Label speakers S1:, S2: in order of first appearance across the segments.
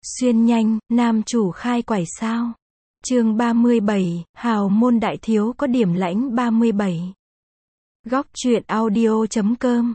S1: Xuyên nhanh, nam chủ khai quải sao. Chương 37, hào môn đại thiếu có điểm lãnh 37. Góc truyện audio.com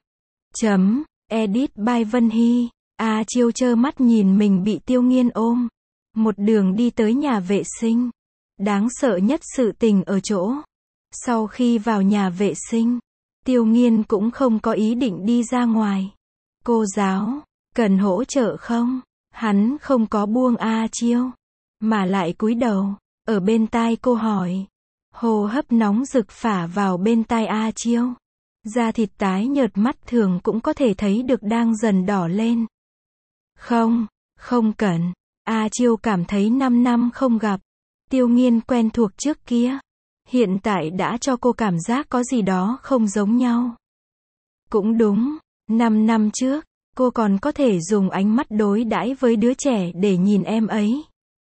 S1: Edit by Vân Hy. A Chiêu trơ mắt nhìn mình bị Tiêu Nghiên ôm. Một đường đi tới nhà vệ sinh. Đáng sợ nhất sự tình ở chỗ. Sau khi vào nhà vệ sinh, Tiêu Nghiên cũng không có ý định đi ra ngoài. Cô giáo, cần hỗ trợ không? Hắn không có buông A Chiêu, mà lại cúi đầu, ở bên tai cô hỏi. Hô hấp nóng rực phả vào bên tai A Chiêu. Da thịt tái nhợt mắt thường cũng có thể thấy được đang dần đỏ lên. Không cần. A Chiêu cảm thấy 5 năm không gặp. Tiêu Nghiên quen thuộc trước kia. Hiện tại đã cho cô cảm giác có gì đó không giống nhau. Cũng đúng, 5 năm trước, cô còn có thể dùng ánh mắt đối đãi với đứa trẻ để nhìn em ấy.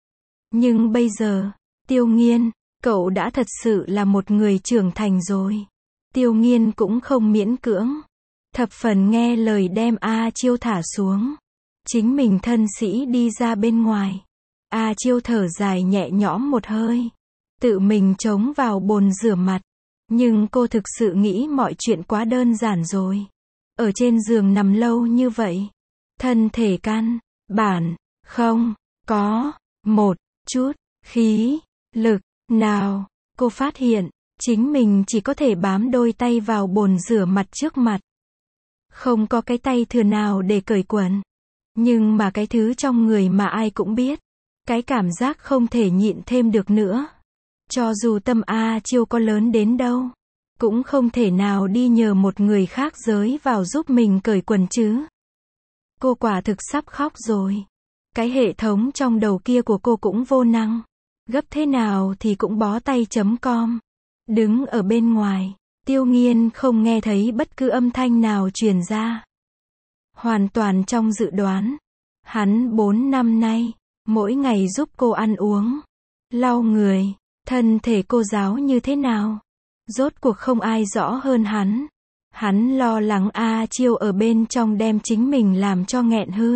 S1: Nhưng bây giờ, Tiêu Nghiên, cậu đã thật sự là một người trưởng thành rồi. Tiêu Nghiên cũng không miễn cưỡng. Thập phần nghe lời đem A Chiêu thả xuống. Chính mình thân sĩ đi ra bên ngoài. A Chiêu thở dài nhẹ nhõm một hơi. Tự mình chống vào bồn rửa mặt. Nhưng cô thực sự nghĩ mọi chuyện quá đơn giản rồi. Ở trên giường nằm lâu như vậy. Thân thể căn bản không có một chút khí lực nào. Cô phát hiện, chính mình chỉ có thể bám đôi tay vào bồn rửa mặt trước mặt. Không có cái tay thừa nào để cởi quần. Nhưng mà cái thứ trong người mà ai cũng biết. Cái cảm giác không thể nhịn thêm được nữa. Cho dù tâm A Chiêu có lớn đến đâu, cũng không thể nào đi nhờ một người khác giới vào giúp mình cởi quần chứ. Cô quả thực sắp khóc rồi. Cái hệ thống trong đầu kia của cô cũng vô năng. Gấp thế nào thì cũng bó tay.com. Đứng ở bên ngoài, Tiêu Nghiên không nghe thấy bất cứ âm thanh nào truyền ra. Hoàn toàn trong dự đoán. Hắn 4 năm nay, mỗi ngày giúp cô ăn uống, lau người, thân thể cô giáo như thế nào. Rốt cuộc không ai rõ hơn hắn. Hắn lo lắng A Chiêu ở bên trong đem chính mình làm cho nghẹn hư.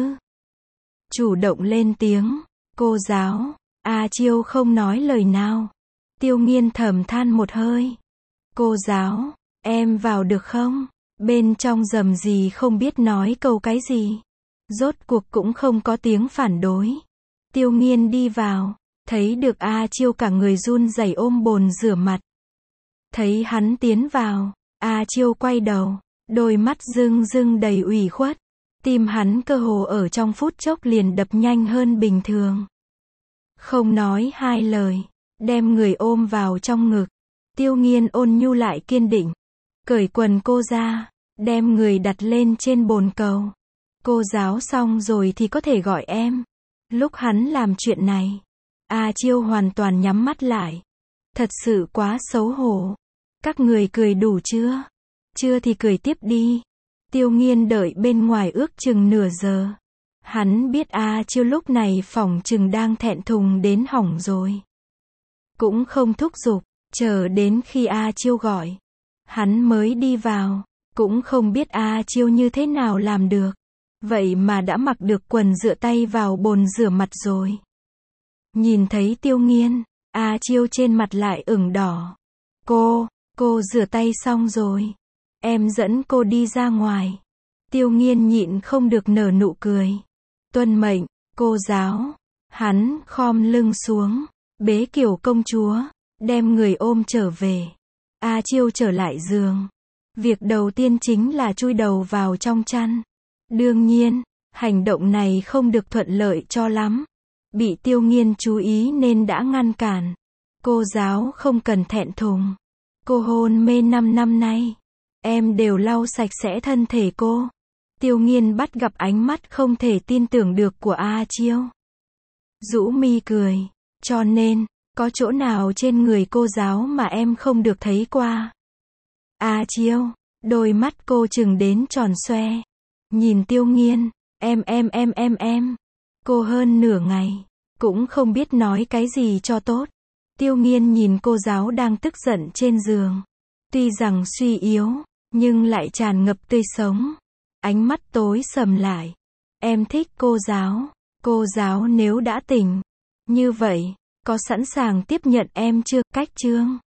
S1: Chủ động lên tiếng, cô giáo. A Chiêu không nói lời nào. Tiêu Nghiên thầm than một hơi. Cô giáo, em vào được không? Bên trong rầm rì không biết nói câu cái gì. Rốt cuộc cũng không có tiếng phản đối. Tiêu Nghiên đi vào, thấy được A Chiêu cả người run rẩy ôm bồn rửa mặt. Thấy hắn tiến vào, A Chiêu quay đầu, đôi mắt rưng rưng đầy ủy khuất. Tim hắn cơ hồ ở trong phút chốc liền đập nhanh hơn bình thường. Không nói hai lời, đem người ôm vào trong ngực. Tiêu Nghiên ôn nhu lại kiên định. Cởi quần cô ra, đem người đặt lên trên bồn cầu. Cô giáo xong rồi thì có thể gọi em. Lúc hắn làm chuyện này, A Chiêu hoàn toàn nhắm mắt lại. Thật sự quá xấu hổ. Các người cười đủ chưa? Chưa thì cười tiếp đi. Tiêu Nghiên đợi bên ngoài ước chừng nửa giờ. Hắn biết A Chiêu lúc này phỏng chừng đang thẹn thùng đến hỏng rồi. Cũng không thúc giục, chờ đến khi A Chiêu gọi. Hắn mới đi vào, cũng không biết A Chiêu như thế nào làm được. Vậy mà đã mặc được quần dựa tay vào bồn rửa mặt rồi. Nhìn thấy Tiêu Nghiên, A Chiêu trên mặt lại ửng đỏ. Cô rửa tay xong rồi. Em dẫn cô đi ra ngoài. Tiêu Nghiên nhịn không được nở nụ cười. Tuân mệnh, cô giáo. Hắn khom lưng xuống, bế kiểu công chúa, đem người ôm trở về. A Chiêu trở lại giường. Việc đầu tiên chính là chui đầu vào trong chăn. Đương nhiên, hành động này không được thuận lợi cho lắm. Bị Tiêu Nghiên chú ý nên đã ngăn cản. Cô giáo không cần thẹn thùng. Cô hôn mê 5 năm nay. Em đều lau sạch sẽ thân thể cô. Tiêu Nghiên bắt gặp ánh mắt không thể tin tưởng được của A Chiêu. Rũ mi cười. Cho nên, có chỗ nào trên người cô giáo mà em không được thấy qua? A Chiêu, đôi mắt cô trừng đến tròn xoe. Nhìn Tiêu Nghiên, em. Cô hơn nửa ngày, cũng không biết nói cái gì cho tốt. Tiêu Nghiên nhìn cô giáo đang tức giận trên giường. Tuy rằng suy yếu, nhưng lại tràn ngập tươi sống. Ánh mắt tối sầm lại. Em thích cô giáo. Cô giáo nếu đã tỉnh như vậy, có sẵn sàng tiếp nhận em chưa? Cách chương